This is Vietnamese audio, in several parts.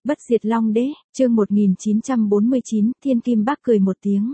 Bất diệt Long Đế, chương 1949, Thiên Kim Bác cười một tiếng.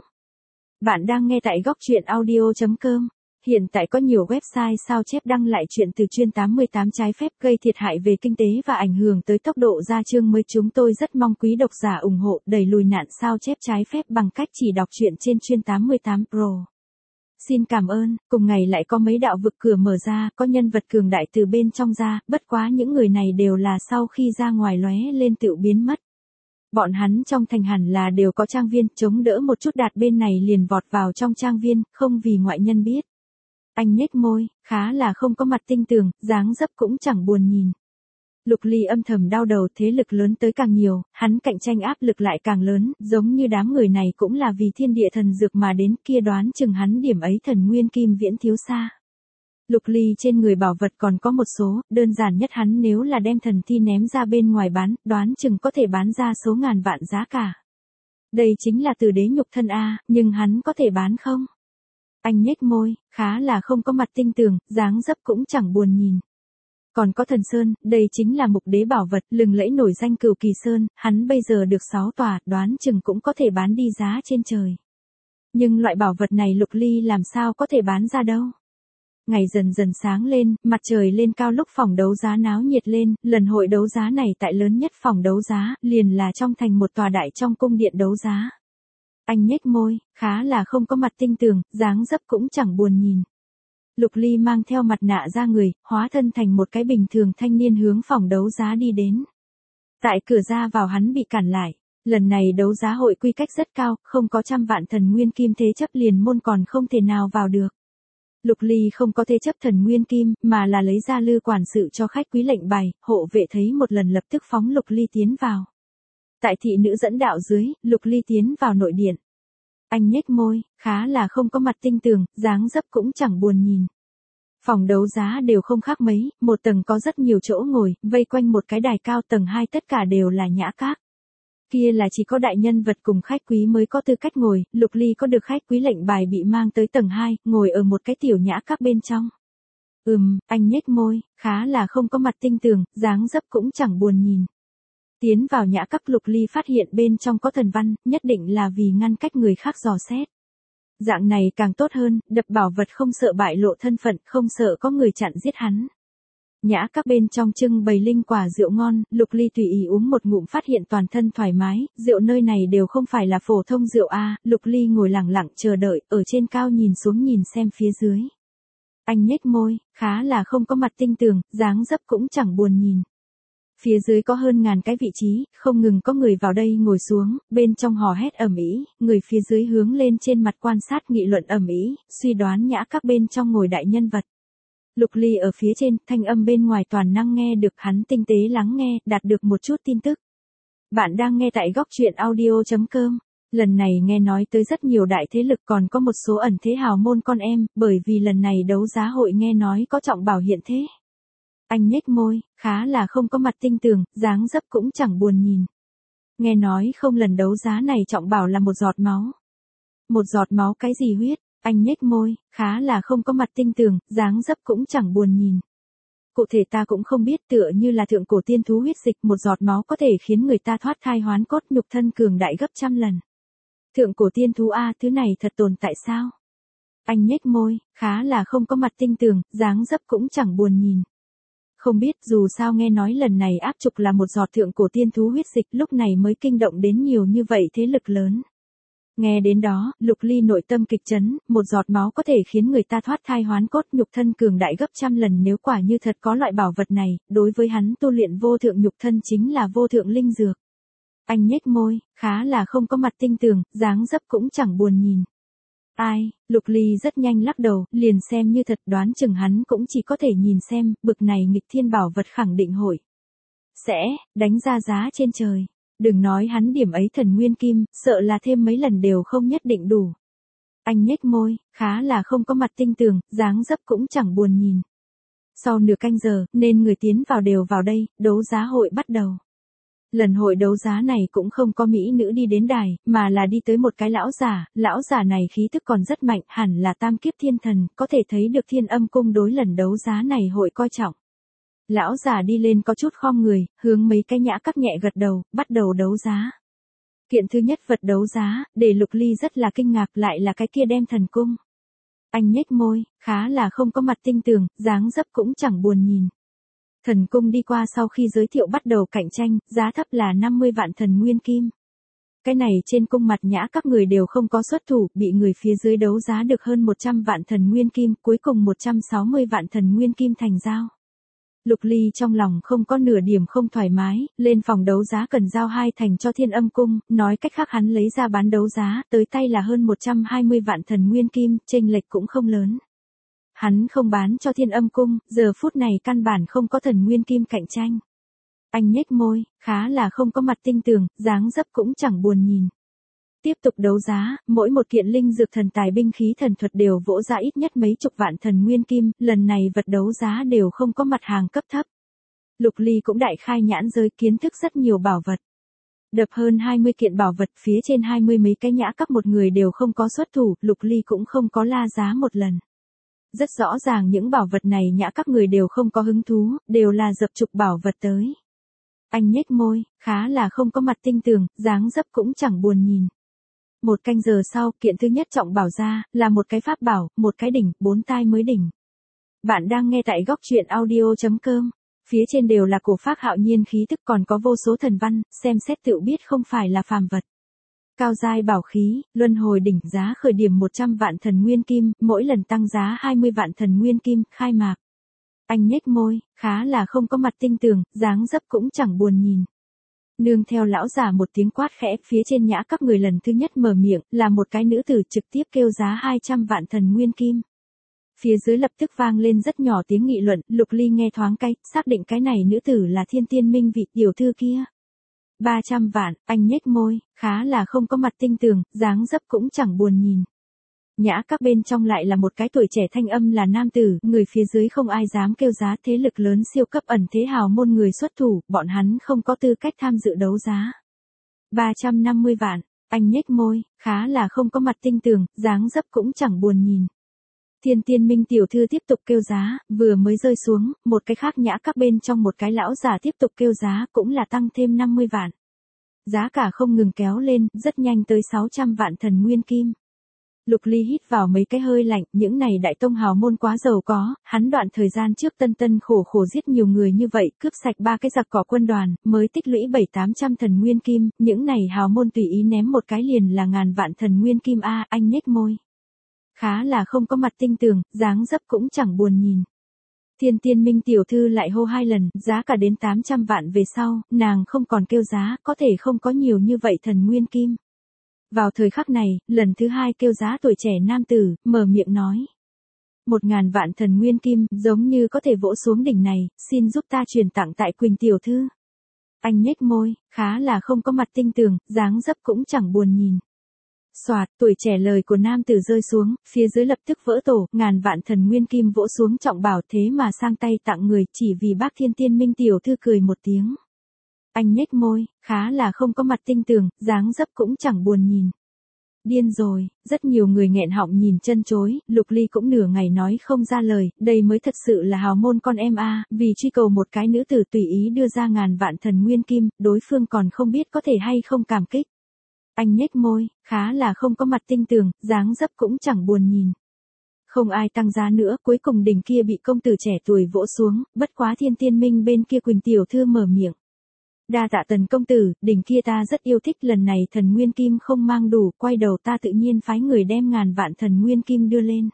Bạn đang nghe tại góc truyện audio.com. Hiện tại có nhiều website sao chép đăng lại chuyện từ chuyên 88 trái phép gây thiệt hại về kinh tế và ảnh hưởng tới tốc độ ra chương mới. Chúng tôi rất mong quý độc giả ủng hộ đẩy lùi nạn sao chép trái phép bằng cách chỉ đọc truyện trên chuyên 88 Pro. Xin cảm ơn. Cùng ngày lại có mấy đạo vực cửa mở ra, có nhân vật cường đại từ bên trong ra, bất quá những người này đều là sau khi ra ngoài lóe lên tự biến mất. Bọn hắn trong thành hẳn là đều có trang viên, chống đỡ một chút đạt bên này liền vọt vào trong trang viên, không vì ngoại nhân biết. Anh nhếch môi, khá là không có mặt tinh tường, dáng dấp cũng chẳng buồn nhìn. Lục Ly âm thầm đau đầu, thế lực lớn tới càng nhiều, hắn cạnh tranh áp lực lại càng lớn, giống như đám người này cũng là vì thiên địa thần dược mà đến, kia đoán chừng hắn điểm ấy thần nguyên kim viễn thiếu xa. Lục Ly trên người bảo vật còn có một số, đơn giản nhất hắn nếu là đem thần thi ném ra bên ngoài bán, đoán chừng có thể bán ra số ngàn vạn giá cả. Đây chính là từ đế nhục thân A, nhưng hắn có thể bán không? Anh nhếch môi, khá là không có mặt tinh tường, dáng dấp cũng chẳng buồn nhìn. Còn có thần sơn, đây chính là mục đế bảo vật, lừng lẫy nổi danh Cửu Kỳ Sơn, hắn bây giờ được 6 tòa, đoán chừng cũng có thể bán đi giá trên trời. Nhưng loại bảo vật này Lục Ly làm sao có thể bán ra đâu. Ngày dần dần sáng lên, mặt trời lên cao lúc phòng đấu giá náo nhiệt lên, lần hội đấu giá này tại lớn nhất phòng đấu giá, liền là trong thành một tòa đại trong cung điện đấu giá. Anh nhếch môi, khá là không có mặt tinh tường, dáng dấp cũng chẳng buồn nhìn. Lục Ly mang theo mặt nạ ra người, hóa thân thành một cái bình thường thanh niên hướng phòng đấu giá đi đến. Tại cửa ra vào hắn bị cản lại. Lần này đấu giá hội quy cách rất cao, không có 100 vạn thần nguyên kim thế chấp liền môn còn không thể nào vào được. Lục Ly không có thế chấp thần nguyên kim, mà là lấy ra lư quản sự cho khách quý lệnh bài, hộ vệ thấy một lần lập tức phóng Lục Ly tiến vào. Tại thị nữ dẫn đạo dưới, Lục Ly tiến vào nội điện. Anh nhếch môi, khá là không có mặt tinh tường, dáng dấp cũng chẳng buồn nhìn. Phòng đấu giá đều không khác mấy, một tầng có rất nhiều chỗ ngồi, vây quanh một cái đài cao, tầng 2 tất cả đều là nhã các. Kia là chỉ có đại nhân vật cùng khách quý mới có tư cách ngồi, Lục Ly có được khách quý lệnh bài bị mang tới tầng 2, ngồi ở một cái tiểu nhã các bên trong. Anh nhếch môi, khá là không có mặt tinh tường, dáng dấp cũng chẳng buồn nhìn. Tiến vào nhã các, Lục Ly phát hiện bên trong có thần văn, nhất định là vì ngăn cách người khác dò xét. Dạng này càng tốt hơn, đập bảo vật không sợ bại lộ thân phận, không sợ có người chặn giết hắn. Nhã các bên trong trưng bày linh quả rượu ngon, Lục Ly tùy ý uống một ngụm phát hiện toàn thân thoải mái, rượu nơi này đều không phải là phổ thông rượu A, Lục Ly ngồi lặng lặng chờ đợi, ở trên cao nhìn xuống nhìn xem phía dưới. Anh nhếch môi, khá là không có mặt tinh tường, dáng dấp cũng chẳng buồn nhìn. Phía dưới có hơn ngàn cái vị trí, không ngừng có người vào đây ngồi xuống, bên trong hò hét ầm ĩ, người phía dưới hướng lên trên mặt quan sát nghị luận ầm ĩ, suy đoán nhã các bên trong ngồi đại nhân vật. Lục Ly ở phía trên, thanh âm bên ngoài toàn năng nghe được, hắn tinh tế lắng nghe, đạt được một chút tin tức. Bạn đang nghe tại góc truyện audio.com. Lần này nghe nói tới rất nhiều đại thế lực, còn có một số ẩn thế hào môn con em, bởi vì lần này đấu giá hội nghe nói có trọng bảo hiện thế. Anh nhếch môi, khá là không có mặt tinh tường, dáng dấp cũng chẳng buồn nhìn. Nghe nói không, lần đấu giá này trọng bảo là một giọt máu. Một giọt máu cái gì huyết? Anh nhếch môi, khá là không có mặt tinh tường, dáng dấp cũng chẳng buồn nhìn. Cụ thể ta cũng không biết, tựa như là thượng cổ tiên thú huyết dịch, một giọt máu có thể khiến người ta thoát thai hoán cốt, nhục thân cường đại gấp 100 lần. Thượng cổ tiên thú A, thứ này thật tồn tại sao? Anh nhếch môi, khá là không có mặt tinh tường, dáng dấp cũng chẳng buồn nhìn. Không biết, dù sao nghe nói lần này áp trục là một giọt thượng cổ tiên thú huyết dịch, lúc này mới kinh động đến nhiều như vậy thế lực lớn. Nghe đến đó, Lục Ly nội tâm kịch chấn, một giọt máu có thể khiến người ta thoát thai hoán cốt, nhục thân cường đại gấp 100 lần, nếu quả như thật có loại bảo vật này, đối với hắn tu luyện vô thượng nhục thân chính là vô thượng linh dược. Anh nhếch môi, khá là không có mặt tinh tường, dáng dấp cũng chẳng buồn nhìn. Ai, Lục Ly rất nhanh lắc đầu, liền xem như thật, đoán chừng hắn cũng chỉ có thể nhìn xem, bực này nghịch thiên bảo vật khẳng định hội sẽ đánh ra giá trên trời. Đừng nói hắn điểm ấy thần nguyên kim, sợ là thêm mấy lần đều không nhất định đủ. Anh nhếch môi, khá là không có mặt tinh tường, dáng dấp cũng chẳng buồn nhìn. Sau nửa canh giờ, nên người tiến vào đều vào đây, đấu giá hội bắt đầu. Lần hội đấu giá này cũng không có mỹ nữ đi đến đài, mà là đi tới một cái lão giả này khí tức còn rất mạnh, hẳn là tam kiếp thiên thần, có thể thấy được Thiên Âm cung đối lần đấu giá này hội coi trọng. Lão già đi lên có chút khom người, hướng mấy cái nhã các nhẹ gật đầu, bắt đầu đấu giá. Kiện thứ nhất vật đấu giá, để Lục Ly rất là kinh ngạc, lại là cái kia đem thần cung. Anh nhếch môi, khá là không có mặt tinh tường, dáng dấp cũng chẳng buồn nhìn. Thần cung đi qua sau khi giới thiệu bắt đầu cạnh tranh, giá thấp là 50 vạn thần nguyên kim. Cái này trên cung mặt nhã các người đều không có xuất thủ, bị người phía dưới đấu giá được hơn 100 vạn thần nguyên kim, cuối cùng 160 vạn thần nguyên kim thành giao. Lục Ly trong lòng không có nửa điểm không thoải mái, lên phòng đấu giá cần giao 2 thành cho Thiên Âm cung, nói cách khác hắn lấy ra bán đấu giá, tới tay là hơn 120 vạn thần nguyên kim, chênh lệch cũng không lớn. Hắn không bán cho Thiên Âm cung, giờ phút này căn bản không có thần nguyên kim cạnh tranh. Anh nhếch môi, khá là không có mặt tinh tường, dáng dấp cũng chẳng buồn nhìn. Tiếp tục đấu giá, mỗi một kiện linh dược thần tài binh khí thần thuật đều vỗ ra ít nhất mấy chục vạn thần nguyên kim, lần này vật đấu giá đều không có mặt hàng cấp thấp. Lục Ly cũng đại khai nhãn giới, kiến thức rất nhiều bảo vật. Đập hơn 20 kiện bảo vật, phía trên 20 mấy cái nhã các một người đều không có xuất thủ, Lục Ly cũng không có la giá một lần. Rất rõ ràng những bảo vật này nhã các người đều không có hứng thú, đều là dập trục bảo vật tới. Anh nhếch môi, khá là không có mặt tinh tường, dáng dấp cũng chẳng buồn nhìn. Một canh giờ sau, kiện thứ nhất trọng bảo ra, là một cái pháp bảo, một cái đỉnh, 4 tai mới đỉnh. Bạn đang nghe tại góc truyện audio.com. Phía trên đều là cổ phác hạo nhiên khí tức, còn có vô số thần văn, xem xét tự biết không phải là phàm vật. Cao giai bảo khí, luân hồi đỉnh, giá khởi điểm 100 vạn thần nguyên kim, mỗi lần tăng giá 20 vạn thần nguyên kim, khai mạc. Anh nhếch môi, khá là không có mặt tinh tường, dáng dấp cũng chẳng buồn nhìn. Nương theo lão già một tiếng quát khẽ, phía trên nhã các người lần thứ nhất mở miệng, là một cái nữ tử trực tiếp kêu giá 200 vạn thần nguyên kim. Phía dưới lập tức vang lên rất nhỏ tiếng nghị luận, Lục Ly nghe thoáng cái, xác định cái này nữ tử là Thiên Tiên Minh vị tiểu thư kia. 300 vạn, anh nhếch môi, khá là không có mặt tinh tường, dáng dấp cũng chẳng buồn nhìn. Nhã các bên trong lại là một cái tuổi trẻ thanh âm là nam tử, người phía dưới không ai dám kêu giá, thế lực lớn siêu cấp ẩn thế hào môn người xuất thủ, bọn hắn không có tư cách tham dự đấu giá. 350 vạn, anh nhếch môi, khá là không có mặt tinh tường, dáng dấp cũng chẳng buồn nhìn. Thiên Tiên Minh tiểu thư tiếp tục kêu giá, vừa mới rơi xuống, một cái khác nhã các bên trong một cái lão già tiếp tục kêu giá, cũng là tăng thêm 50 vạn. Giá cả không ngừng kéo lên, rất nhanh tới 600 vạn thần nguyên kim. Lục Ly hít vào mấy cái hơi lạnh, những này đại tông hào môn quá giàu có, hắn đoạn thời gian trước tân khổ giết nhiều người như vậy, cướp sạch 3 cái giặc cỏ quân đoàn, mới tích lũy 7-800 thần nguyên kim, những này hào môn tùy ý ném một cái liền là ngàn vạn thần nguyên kim a, anh nhếch môi. Khá là không có mặt tinh tường, dáng dấp cũng chẳng buồn nhìn. Thiên Tiên Minh tiểu thư lại hô 2 lần, giá cả đến 800 vạn về sau, nàng không còn kêu giá, có thể không có nhiều như vậy thần nguyên kim. Vào thời khắc này, lần thứ 2 kêu giá tuổi trẻ nam tử, mở miệng nói. 1000 vạn thần nguyên kim, giống như có thể vỗ xuống đỉnh này, xin giúp ta truyền tặng tại Quỳnh tiểu thư. Anh nhếch môi, khá là không có mặt tinh tường, dáng dấp cũng chẳng buồn nhìn. Soạt, tuổi trẻ lời của nam tử rơi xuống, phía dưới lập tức vỡ tổ, ngàn vạn thần nguyên kim vỗ xuống trọng bảo, thế mà sang tay tặng người, chỉ vì bác Thiên Tiên Minh tiểu thư cười một tiếng. Anh nhếch môi, khá là không có mặt tinh tường, dáng dấp cũng chẳng buồn nhìn. Điên rồi, rất nhiều người nghẹn họng nhìn chân chối, Lục Ly cũng nửa ngày nói không ra lời, đây mới thật sự là hào môn con em a, vì truy cầu một cái nữ tử tùy ý đưa ra ngàn vạn thần nguyên kim, đối phương còn không biết có thể hay không cảm kích. Anh nhếch môi, khá là không có mặt tinh tường, dáng dấp cũng chẳng buồn nhìn. Không ai tăng giá nữa, cuối cùng đỉnh kia bị công tử trẻ tuổi vỗ xuống, bất quá Thiên Tiên Minh bên kia Quỳnh tiểu thư mở miệng. Đa tạ Tần công tử, đỉnh kia ta rất yêu thích, lần này thần nguyên kim không mang đủ, quay đầu ta tự nhiên phái người đem ngàn vạn thần nguyên kim đưa lên.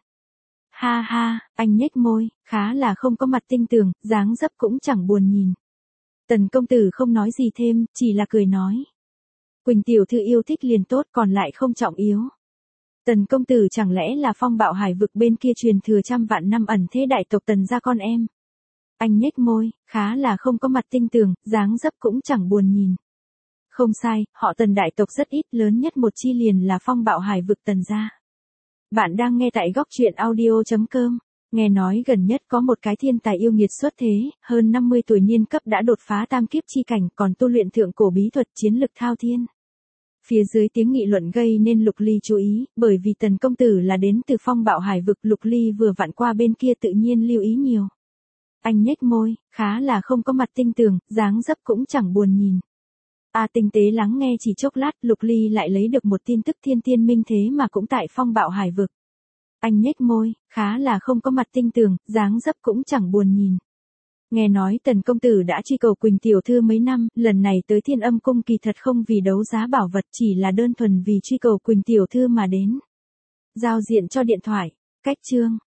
Ha ha, anh nhếch môi, khá là không có mặt tinh tường, dáng dấp cũng chẳng buồn nhìn. Tần công tử không nói gì thêm, chỉ là cười nói. Quỳnh tiểu thư yêu thích liền tốt, còn lại không trọng yếu. Tần công tử chẳng lẽ là Phong Bạo Hải vực bên kia truyền thừa trăm vạn năm ẩn thế đại tộc Tần gia con em. Anh nhếch môi, khá là không có mặt tinh tường, dáng dấp cũng chẳng buồn nhìn. Không sai, họ Tần đại tộc rất ít, lớn nhất một chi liền là Phong Bạo Hải vực Tần gia. Bạn đang nghe tại góc truyện audio.com. Nghe nói gần nhất có một cái thiên tài yêu nghiệt xuất thế, hơn 50 tuổi niên cấp đã đột phá tam kiếp chi cảnh, còn tu luyện thượng cổ bí thuật chiến lực thao thiên. Phía dưới tiếng nghị luận gây nên Lục Ly chú ý, bởi vì Tần công tử là đến từ Phong Bạo Hải vực, Lục Ly vừa vặn qua bên kia tự nhiên lưu ý nhiều. Anh nhếch môi, khá là không có mặt tinh tường, dáng dấp cũng chẳng buồn nhìn. Tinh tế lắng nghe chỉ chốc lát, Lục Ly lại lấy được một tin tức thiên tiên minh thế mà cũng tại phong bạo hải vực. Anh nhếch môi, khá là không có mặt tinh tường, dáng dấp cũng chẳng buồn nhìn. Nghe nói Tần công tử đã truy cầu Quỳnh tiểu thư mấy năm, lần này tới Thiên Âm cung kỳ thật không vì đấu giá bảo vật, chỉ là đơn thuần vì truy cầu Quỳnh tiểu thư mà đến. Giao diện cho điện thoại. Cách chương.